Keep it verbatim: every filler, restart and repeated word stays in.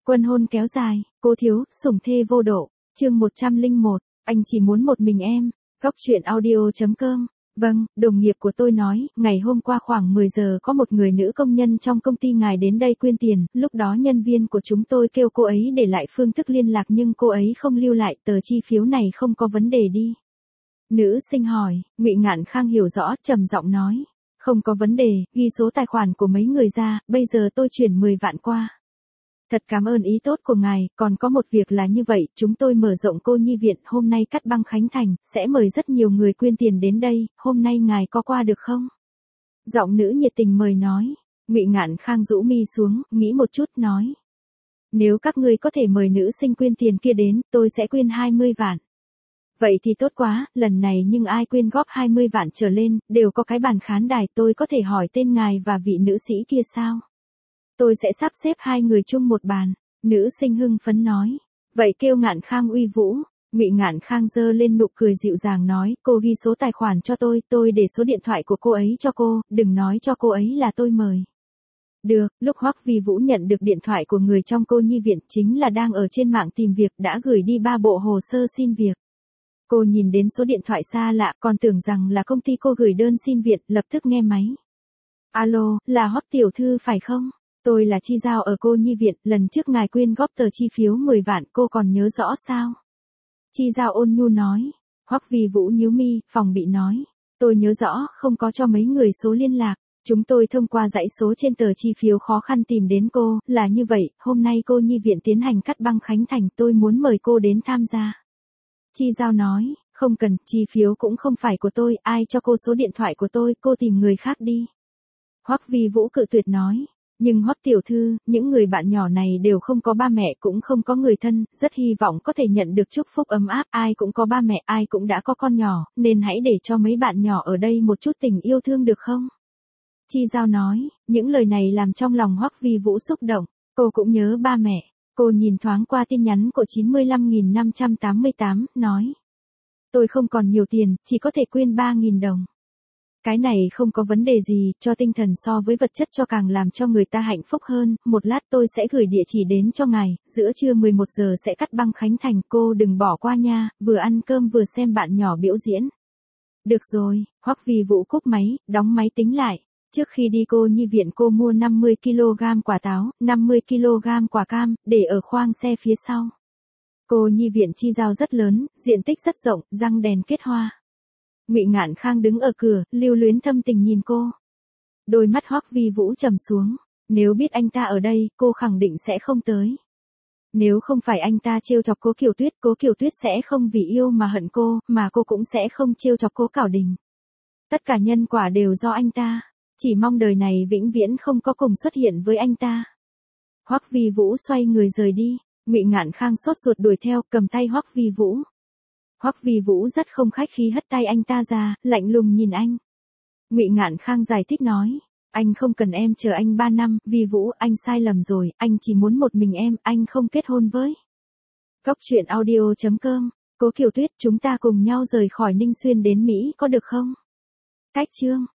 Quân hôn kéo dài, cố thiếu, sủng thê vô độ, chương một trăm lẻ một, anh chỉ muốn một mình em. Góc truyện audio chấm com. Vâng, đồng nghiệp của tôi nói, ngày hôm qua khoảng mười giờ có một người nữ công nhân trong công ty ngài đến đây quyên tiền, lúc đó nhân viên của chúng tôi kêu cô ấy để lại phương thức liên lạc nhưng cô ấy không lưu lại, tờ chi phiếu này không có vấn đề đi. Nữ sinh hỏi, Ngụy Ngạn Khang hiểu rõ, trầm giọng nói, không có vấn đề, ghi số tài khoản của mấy người ra, bây giờ tôi chuyển mười vạn qua. Thật cảm ơn ý tốt của ngài, còn có một việc là như vậy, chúng tôi mở rộng cô nhi viện, hôm nay cắt băng khánh thành, sẽ mời rất nhiều người quyên tiền đến đây, hôm nay ngài có qua được không? Giọng nữ nhiệt tình mời nói, Ngụy Ngạn Khang rũ mi xuống, nghĩ một chút nói. Nếu các ngươi có thể mời nữ sinh quyên tiền kia đến, tôi sẽ quyên hai mươi vạn. Vậy thì tốt quá, lần này nhưng ai quyên góp hai mươi vạn trở lên, đều có cái bàn khán đài, tôi có thể hỏi tên ngài và vị nữ sĩ kia sao? Tôi sẽ sắp xếp hai người chung một bàn, nữ sinh hưng phấn nói. Vậy kêu Ngạn Khang uy vũ, Ngụy Ngạn Khang giơ lên nụ cười dịu dàng nói, cô ghi số tài khoản cho tôi, tôi để số điện thoại của cô ấy cho cô, đừng nói cho cô ấy là tôi mời. Được, lúc Hoắc Vi Vũ nhận được điện thoại của người trong cô nhi viện chính là đang ở trên mạng tìm việc đã gửi đi ba bộ hồ sơ xin việc. Cô nhìn đến số điện thoại xa lạ, còn tưởng rằng là công ty cô gửi đơn xin việc, lập tức nghe máy. Alo, là Hoắc tiểu thư phải không? Tôi là Chi Giao ở cô nhi viện, lần trước ngài quyên góp tờ chi phiếu mười vạn, cô còn nhớ rõ sao? Chi Giao ôn nhu nói. Hoắc Vi Vũ nhíu mi, phòng bị nói. Tôi nhớ rõ, không có cho mấy người số liên lạc. Chúng tôi thông qua dãy số trên tờ chi phiếu khó khăn tìm đến cô, là như vậy, hôm nay cô nhi viện tiến hành cắt băng khánh thành, tôi muốn mời cô đến tham gia. Chi Giao nói, không cần, chi phiếu cũng không phải của tôi, ai cho cô số điện thoại của tôi, cô tìm người khác đi. Hoắc Vi Vũ cự tuyệt nói. Nhưng Hoắc tiểu thư, những người bạn nhỏ này đều không có ba mẹ cũng không có người thân, rất hy vọng có thể nhận được chúc phúc ấm áp, ai cũng có ba mẹ, ai cũng đã có con nhỏ, nên hãy để cho mấy bạn nhỏ ở đây một chút tình yêu thương được không? Chi Giao nói, những lời này làm trong lòng Hoắc Vi Vũ xúc động, cô cũng nhớ ba mẹ, cô nhìn thoáng qua tin nhắn của chín mươi lăm nghìn năm trăm tám mươi tám, nói. Tôi không còn nhiều tiền, chỉ có thể quyên ba nghìn đồng. Cái này không có vấn đề gì, cho tinh thần so với vật chất cho càng làm cho người ta hạnh phúc hơn, một lát tôi sẽ gửi địa chỉ đến cho ngài, giữa trưa mười một giờ sẽ cắt băng khánh thành, cô đừng bỏ qua nha, vừa ăn cơm vừa xem bạn nhỏ biểu diễn. Được rồi, Hoắc Vi Vũ cúp máy, đóng máy tính lại, trước khi đi cô nhi viện cô mua năm mươi ki lô gam quả táo, năm mươi ki lô gam quả cam, để ở khoang xe phía sau. Cô nhi viện Chi Giao rất lớn, diện tích rất rộng, răng đèn kết hoa. Ngụy Ngạn Khang đứng ở cửa, lưu luyến thâm tình nhìn cô. Đôi mắt Hoắc Vi Vũ trầm xuống, nếu biết anh ta ở đây, cô khẳng định sẽ không tới. Nếu không phải anh ta trêu chọc Cố Kiều Tuyết, Cố Kiều Tuyết sẽ không vì yêu mà hận cô, mà cô cũng sẽ không trêu chọc Cố Cảo Đình. Tất cả nhân quả đều do anh ta, chỉ mong đời này vĩnh viễn không có cùng xuất hiện với anh ta. Hoắc Vi Vũ xoay người rời đi, Ngụy Ngạn Khang sốt ruột đuổi theo, cầm tay Hoắc Vi Vũ. Hoắc Vi Vũ rất không khách khí hất tay anh ta ra, lạnh lùng nhìn anh. Ngụy Ngạn Khang giải thích nói, anh không cần em chờ anh ba năm, Vi Vũ, anh sai lầm rồi, anh chỉ muốn một mình em, anh không kết hôn với. Góc truyện audio chấm com, Cố Kiều Tuyết, chúng ta cùng nhau rời khỏi Ninh Xuyên đến Mỹ có được không? Cách chương